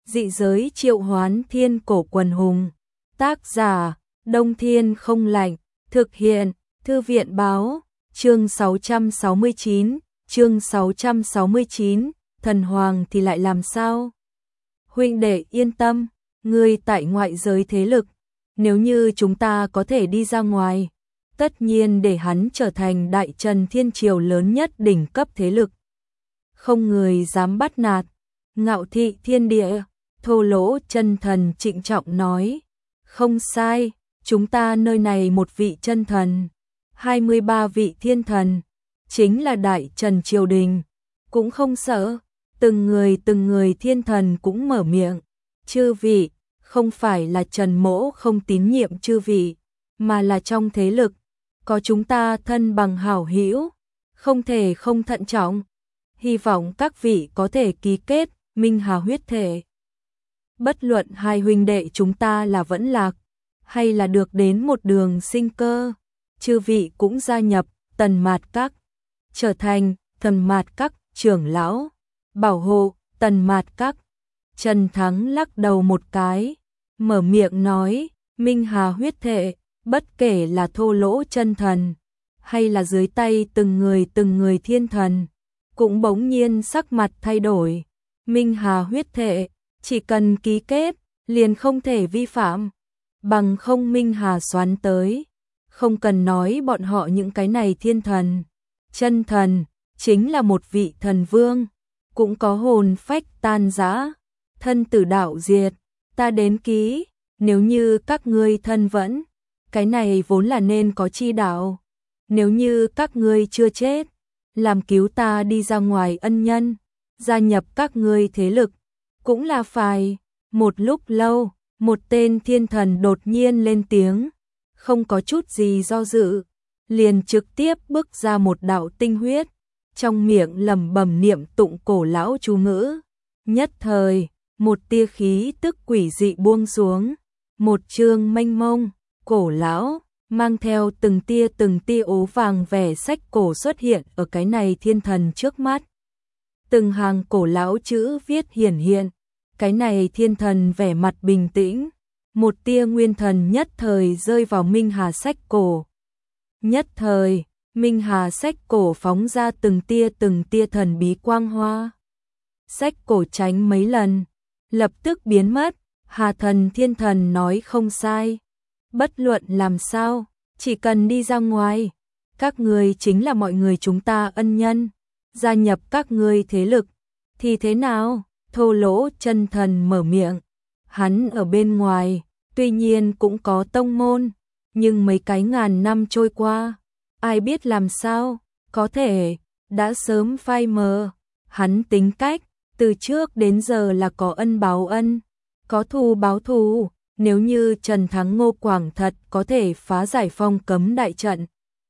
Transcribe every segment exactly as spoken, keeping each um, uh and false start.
Dị giới triệu hoán thiên cổ quần hùng. Tác giả, Đông Thiên Không Lạnh. Thực hiện, Thư viện Báo. Chương sáu trăm sáu mươi chín, chương sáu trăm sáu mươi chín, thần hoàng thì lại làm sao? Huynh đệ yên tâm, ngươi tại ngoại giới thế lực, nếu như chúng ta có thể đi ra ngoài, tất nhiên để hắn trở thành đại trần thiên triều lớn nhất đỉnh cấp thế lực. Không người dám bắt nạt. Ngạo thị thiên địa, Thô Lỗ chân thần trịnh trọng nói. Không sai, chúng ta nơi này một vị chân thần, hai mươi ba vị thiên thần, chính là đại trần triều đình, cũng không sợ. Từng người từng người thiên thần cũng mở miệng. Chư vị, không phải là Trần Mỗ không tín nhiệm chư vị, mà là trong thế lực, có chúng ta thân bằng hảo hữu, không thể không thận trọng. Hy vọng các vị có thể ký kết Minh Hà huyết thể. Bất luận hai huynh đệ chúng ta là vẫn lạc, hay là được đến một đường sinh cơ, chư vị cũng gia nhập Tần Mạt Các, trở thành Tần Mạt Các trưởng lão, bảo hộ Tần Mạt Các. Trần Thắng lắc đầu một cái, mở miệng nói, Minh Hà huyết thể, bất kể là Thô Lỗ chân thần, hay là dưới tay từng người từng người thiên thần, cũng bỗng nhiên sắc mặt thay đổi. Minh Hà huyết thể, chỉ cần ký kết, liền không thể vi phạm, bằng không Minh Hà xoán tới. Không cần nói bọn họ những cái này thiên thần, chân thần, chính là một vị thần vương, cũng có hồn phách tan rã, thân tử đạo diệt, ta đến ký. Nếu như các ngươi thân vẫn, cái này vốn là nên có chi đạo. Nếu như các ngươi chưa chết, làm cứu ta đi ra ngoài ân nhân, gia nhập các ngươi thế lực, cũng là phải. Một lúc lâu, một tên thiên thần đột nhiên lên tiếng, không có chút gì do dự, liền trực tiếp bước ra một đạo tinh huyết, trong miệng lẩm bẩm niệm tụng cổ lão chú ngữ. Nhất thời, một tia khí tức quỷ dị buông xuống, một chương mênh mông, cổ lão, mang theo từng tia từng tia ố vàng vẻ sách cổ xuất hiện ở cái này thiên thần trước mắt. Từng hàng cổ lão chữ viết hiển hiện, cái này thiên thần vẻ mặt bình tĩnh, một tia nguyên thần nhất thời rơi vào Minh Hà sách cổ. Nhất thời, Minh Hà sách cổ phóng ra từng tia từng tia thần bí quang hoa. Sách cổ tránh mấy lần, lập tức biến mất. Hà thần thiên thần nói không sai. Bất luận làm sao, chỉ cần đi ra ngoài, các ngươi chính là mọi người chúng ta ân nhân, gia nhập các ngươi thế lực, thì thế nào? Thô Lỗ chân thần mở miệng. Hắn ở bên ngoài, tuy nhiên cũng có tông môn, nhưng mấy cái ngàn năm trôi qua, ai biết làm sao, có thể, đã sớm phai mờ. Hắn tính cách, từ trước đến giờ là có ân báo ân, có thù báo thù. Nếu như Trần Thắng Ngô Quảng thật có thể phá giải phong cấm đại trận,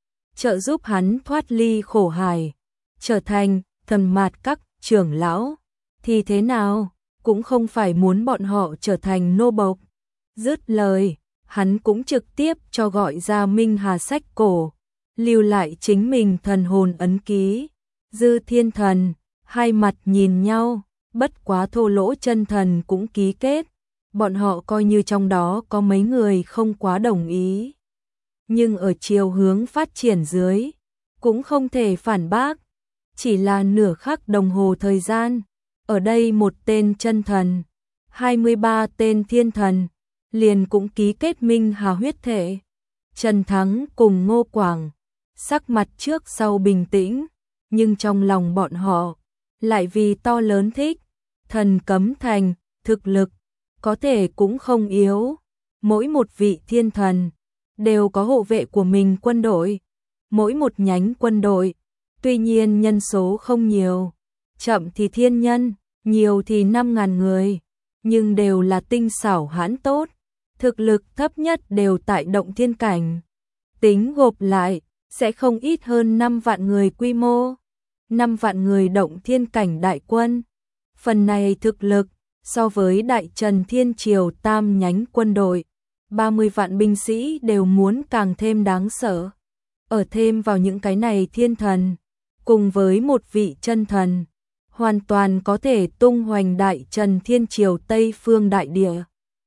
trợ giúp hắn thoát ly khổ hải, trở thành Tần Mạt Các trưởng lão, thì thế nào, cũng không phải muốn bọn họ trở thành nô bộc. Dứt lời, hắn cũng trực tiếp cho gọi ra Minh Hà sách cổ, lưu lại chính mình thần hồn ấn ký. Dư thiên thần, hai mặt nhìn nhau, bất quá Thô Lỗ chân thần cũng ký kết. Bọn họ coi như trong đó có mấy người không quá đồng ý, nhưng ở chiều hướng phát triển dưới, cũng không thể phản bác. Chỉ là nửa khắc đồng hồ thời gian, ở đây một tên chân thần, hai mươi ba tên thiên thần, liền cũng ký kết Minh Hà huyết thể. Trần Thắng cùng Ngô Quảng, sắc mặt trước sau bình tĩnh, nhưng trong lòng bọn họ, lại vì to lớn thích, thần cấm thành, thực lực, có thể cũng không yếu. Mỗi một vị thiên thần, đều có hộ vệ của mình quân đội. Mỗi một nhánh quân đội, tuy nhiên nhân số không nhiều, chậm thì thiên nhân, nhiều thì năm ngàn người, nhưng đều là tinh xảo hãn tốt, thực lực thấp nhất đều tại động thiên cảnh. Tính gộp lại, sẽ không ít hơn năm vạn người quy mô, năm vạn người động thiên cảnh đại quân. Phần này thực lực, so với đại trần thiên triều tam nhánh quân đội, ba mươi vạn binh sĩ đều muốn càng thêm đáng sợ. Ở thêm vào những cái này thiên thần, cùng với một vị chân thần, hoàn toàn có thể tung hoành đại Trần Thiên Triều Tây phương đại địa.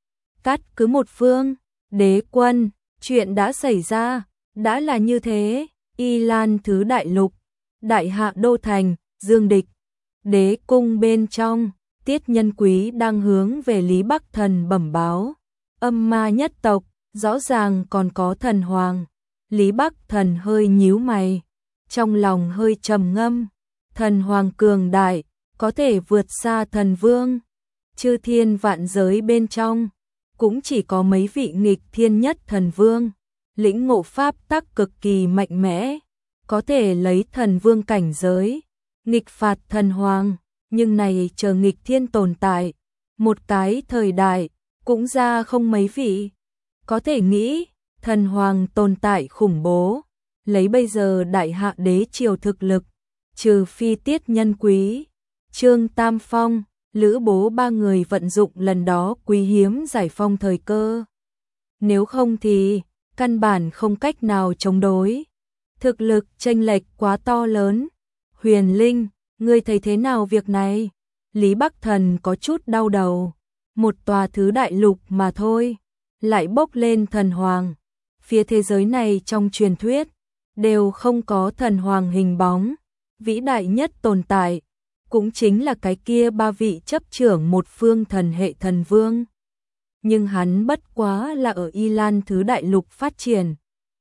Cắt cứ một phương, đế quân, chuyện đã xảy ra, đã là như thế, Y Lan Thứ Đại Lục, Đại Hạ Đô Thành, Dương Địch, đế cung bên trong, Tiết Nhân Quý đang hướng về Lý Bắc Thần bẩm báo, âm ma nhất tộc, rõ ràng còn có thần hoàng. Lý Bắc Thần hơi nhíu mày, trong lòng hơi trầm ngâm, thần hoàng cường đại, có thể vượt xa thần vương, chư thiên vạn giới bên trong, cũng chỉ có mấy vị nghịch thiên nhất thần vương, lĩnh ngộ pháp tắc cực kỳ mạnh mẽ, có thể lấy thần vương cảnh giới, nghịch phạt thần hoàng, nhưng này chờ nghịch thiên tồn tại, một cái thời đại, cũng ra không mấy vị, có thể nghĩ, thần hoàng tồn tại khủng bố, lấy bây giờ đại hạ đế triều thực lực, trừ phi Tiết Nhân Quý, Trương Tam Phong, Lữ Bố ba người vận dụng lần đó quý hiếm giải phong thời cơ. Nếu không thì, căn bản không cách nào chống đối. Thực lực chênh lệch quá to lớn. Huyền Linh, ngươi thấy thế nào việc này? Lý Bắc Thần có chút đau đầu. Một tòa thứ đại lục mà thôi, lại bốc lên thần hoàng. Phía thế giới này trong truyền thuyết, đều không có thần hoàng hình bóng. Vĩ đại nhất tồn tại, cũng chính là cái kia ba vị chấp trưởng một phương thần hệ thần vương. Nhưng hắn bất quá là ở Y Lan Thứ Đại Lục phát triển.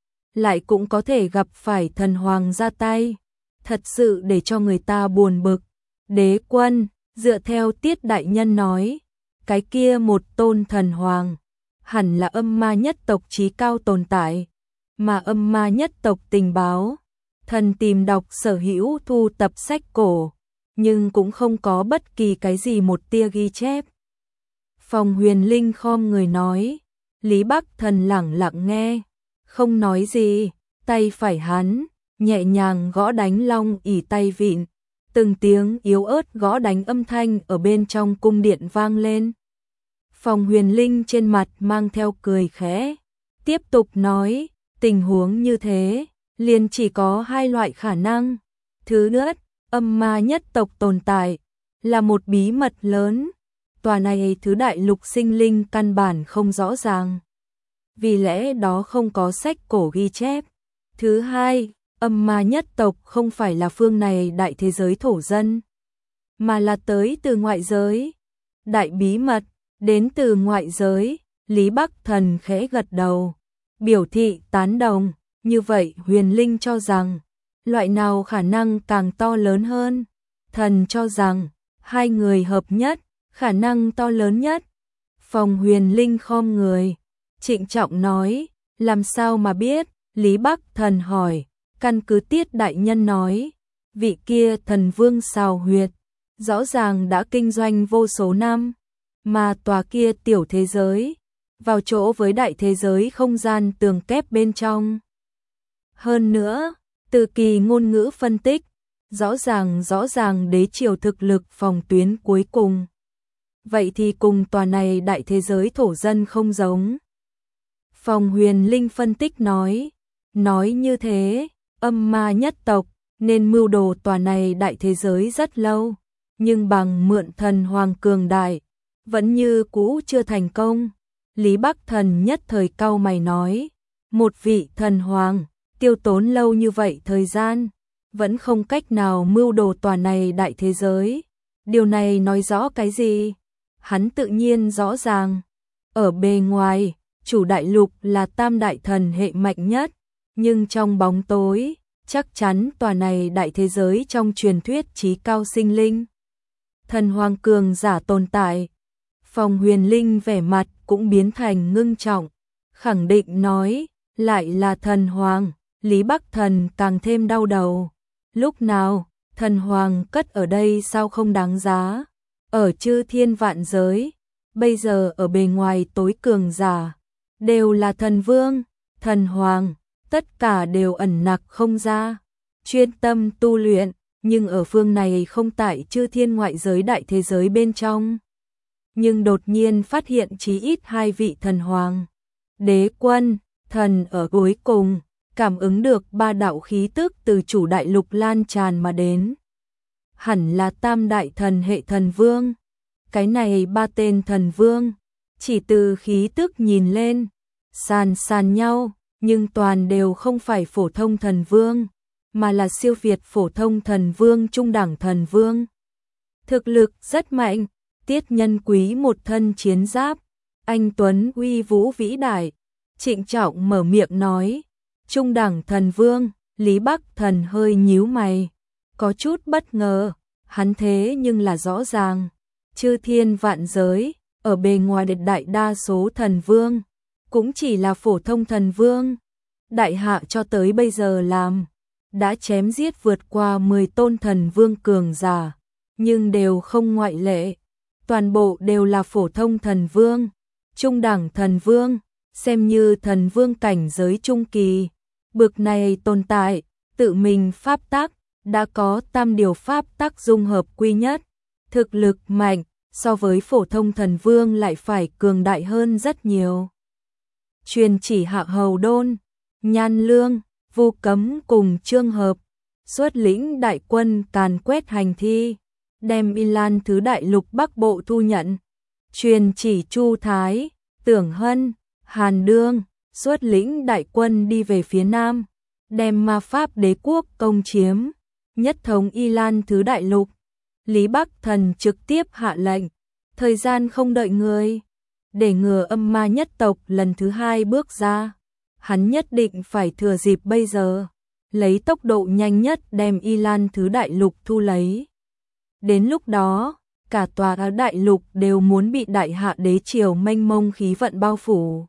Lại cũng có thể gặp phải thần hoàng ra tay. Thật sự để cho người ta buồn bực. Đế quân, dựa theo Tiết Đại Nhân nói, cái kia một tôn thần hoàng, hẳn là âm ma nhất tộc trí cao tồn tại. Mà âm ma nhất tộc tình báo, thần tìm đọc sở hữu thu tập sách cổ, nhưng cũng không có bất kỳ cái gì một tia ghi chép. Phòng Huyền Linh khom người nói, Lý Bắc Thần lẳng lặng nghe, không nói gì, tay phải hắn, nhẹ nhàng gõ đánh long ỷ tay vịn, từng tiếng yếu ớt gõ đánh âm thanh ở bên trong cung điện vang lên. Phòng Huyền Linh trên mặt mang theo cười khẽ, tiếp tục nói, tình huống như thế, liền chỉ có hai loại khả năng. Thứ nhất, âm ma nhất tộc tồn tại, là một bí mật lớn. Tòa này thứ đại lục sinh linh căn bản không rõ ràng. Vì lẽ đó không có sách cổ ghi chép. Thứ hai, âm ma nhất tộc không phải là phương này đại thế giới thổ dân, mà là tới từ ngoại giới. Đại bí mật, đến từ ngoại giới, Lý Bắc Thần khẽ gật đầu, biểu thị tán đồng. Như vậy Huyền Linh cho rằng, loại nào khả năng càng to lớn hơn? Thần cho rằng, hai người hợp nhất, khả năng to lớn nhất. Phòng Huyền Linh khom người, trịnh trọng nói, làm sao mà biết? Lý Bắc Thần hỏi, căn cứ Tiết Đại Nhân nói, vị kia thần vương Sào Huyệt, rõ ràng đã kinh doanh vô số năm, mà tòa kia tiểu thế giới, vào chỗ với đại thế giới không gian tường kép bên trong. Hơn nữa, từ kỳ ngôn ngữ phân tích, rõ ràng rõ ràng đế triều thực lực phòng tuyến cuối cùng. Vậy thì cùng tòa này đại thế giới thổ dân không giống. Phòng Huyền Linh phân tích nói, nói như thế, âm ma nhất tộc nên mưu đồ tòa này đại thế giới rất lâu, nhưng bằng mượn thần hoàng cường đại, vẫn như cũ chưa thành công. Lý Bắc Thần nhất thời cau mày nói, một vị thần hoàng, tiêu tốn lâu như vậy thời gian, vẫn không cách nào mưu đồ tòa này đại thế giới. Điều này nói rõ cái gì? Hắn tự nhiên rõ ràng. Ở bề ngoài, chủ đại lục là tam đại thần hệ mạnh nhất, nhưng trong bóng tối, chắc chắn tòa này đại thế giới trong truyền thuyết trí cao sinh linh. Thần hoàng cường giả tồn tại. Phòng Huyền Linh vẻ mặt cũng biến thành ngưng trọng, khẳng định nói, lại là thần hoàng. Lý Bắc Thần càng thêm đau đầu. Lúc nào, thần hoàng cất ở đây sao không đáng giá? Ở chư thiên vạn giới, bây giờ ở bề ngoài tối cường giả, đều là thần vương, thần hoàng, tất cả đều ẩn nặc không ra, chuyên tâm tu luyện, nhưng ở phương này không tại chư thiên ngoại giới đại thế giới bên trong. Nhưng đột nhiên phát hiện chí ít hai vị thần hoàng, đế quân, thần ở cuối cùng, cảm ứng được ba đạo khí tức từ chủ đại lục lan tràn mà đến. hẳn là tam đại thần hệ thần vương. Cái này ba tên thần vương, chỉ từ khí tức nhìn lên, sàn sàn nhau, nhưng toàn đều không phải phổ thông thần vương, mà là siêu việt phổ thông thần vương trung đẳng thần vương. Thực lực rất mạnh, Tiết Nhân Quý một thân chiến giáp, anh tuấn uy vũ vĩ đại, trịnh trọng mở miệng nói, trung đẳng thần vương. Lý Bắc Thần hơi nhíu mày, có chút bất ngờ, hắn thế nhưng là rõ ràng, chư thiên vạn giới, ở bề ngoài đại đa số thần vương, cũng chỉ là phổ thông thần vương. Đại hạ cho tới bây giờ làm, đã chém giết vượt qua mười tôn thần vương cường giả, nhưng đều không ngoại lệ, toàn bộ đều là phổ thông thần vương, trung đẳng thần vương, xem như thần vương cảnh giới trung kỳ. Bực này tồn tại, tự mình pháp tắc, đã có tam điều pháp tắc dung hợp quy nhất, thực lực mạnh, so với phổ thông thần vương lại phải cường đại hơn rất nhiều. Truyền chỉ Hạ Hầu Đôn, Nhan Lương, Vu Cấm cùng Trương Hợp, xuất lĩnh đại quân càn quét hành thi, đem Y Lan thứ đại lục Bắc Bộ thu nhận. Truyền chỉ Chu Thái, Tưởng Hân, Hàn Đương, xuất lĩnh đại quân đi về phía Nam, đem ma pháp đế quốc công chiếm, nhất thống Y Lan thứ đại lục. Lý Bắc Thần trực tiếp hạ lệnh, thời gian không đợi người, để ngừa âm ma nhất tộc lần thứ hai bước ra, hắn nhất định phải thừa dịp bây giờ, lấy tốc độ nhanh nhất đem Y Lan thứ đại lục thu lấy. Đến lúc đó, cả tòa đại lục đều muốn bị đại hạ đế triều mênh mông khí vận bao phủ.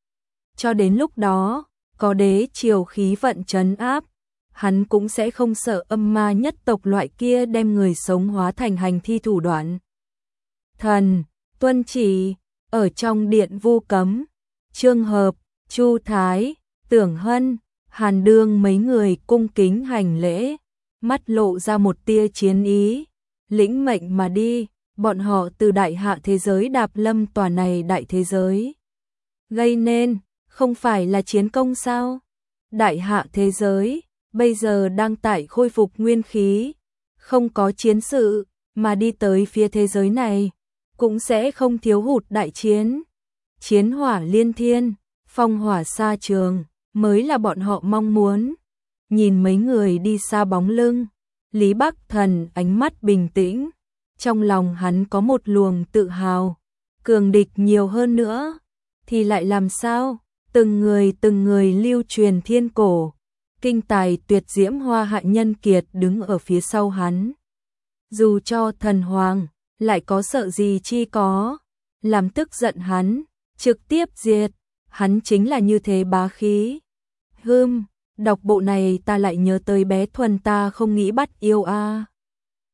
Cho đến lúc đó, có đế triều khí vận trấn áp, hắn cũng sẽ không sợ âm ma nhất tộc loại kia đem người sống hóa thành hành thi thủ đoạn. Thần, tuân chỉ, ở trong điện Vu Cấm, Trương Hợp, Chu Thái, Tưởng Hân, Hàn Đương mấy người cung kính hành lễ, mắt lộ ra một tia chiến ý, lĩnh mệnh mà đi, bọn họ từ đại hạ thế giới đạp lâm tòa này đại thế giới. Gây nên, không phải là chiến công sao? Đại hạ thế giới, bây giờ đang tại khôi phục nguyên khí, không có chiến sự, mà đi tới phía thế giới này, cũng sẽ không thiếu hụt đại chiến. Chiến hỏa liên thiên, phong hỏa xa trường, mới là bọn họ mong muốn. Nhìn mấy người đi xa bóng lưng, Lý Bắc Thần ánh mắt bình tĩnh, trong lòng hắn có một luồng tự hào, cường địch nhiều hơn nữa, thì lại làm sao? Từng người từng người lưu truyền thiên cổ, kinh tài tuyệt diễm Hoa Hạ nhân kiệt đứng ở phía sau hắn. Dù cho thần hoàng, lại có sợ gì chi có, làm tức giận hắn, trực tiếp diệt, hắn chính là như thế bá khí. Hừm, đọc bộ này ta lại nhớ tới bé Thuần ta không nghĩ bắt yêu a.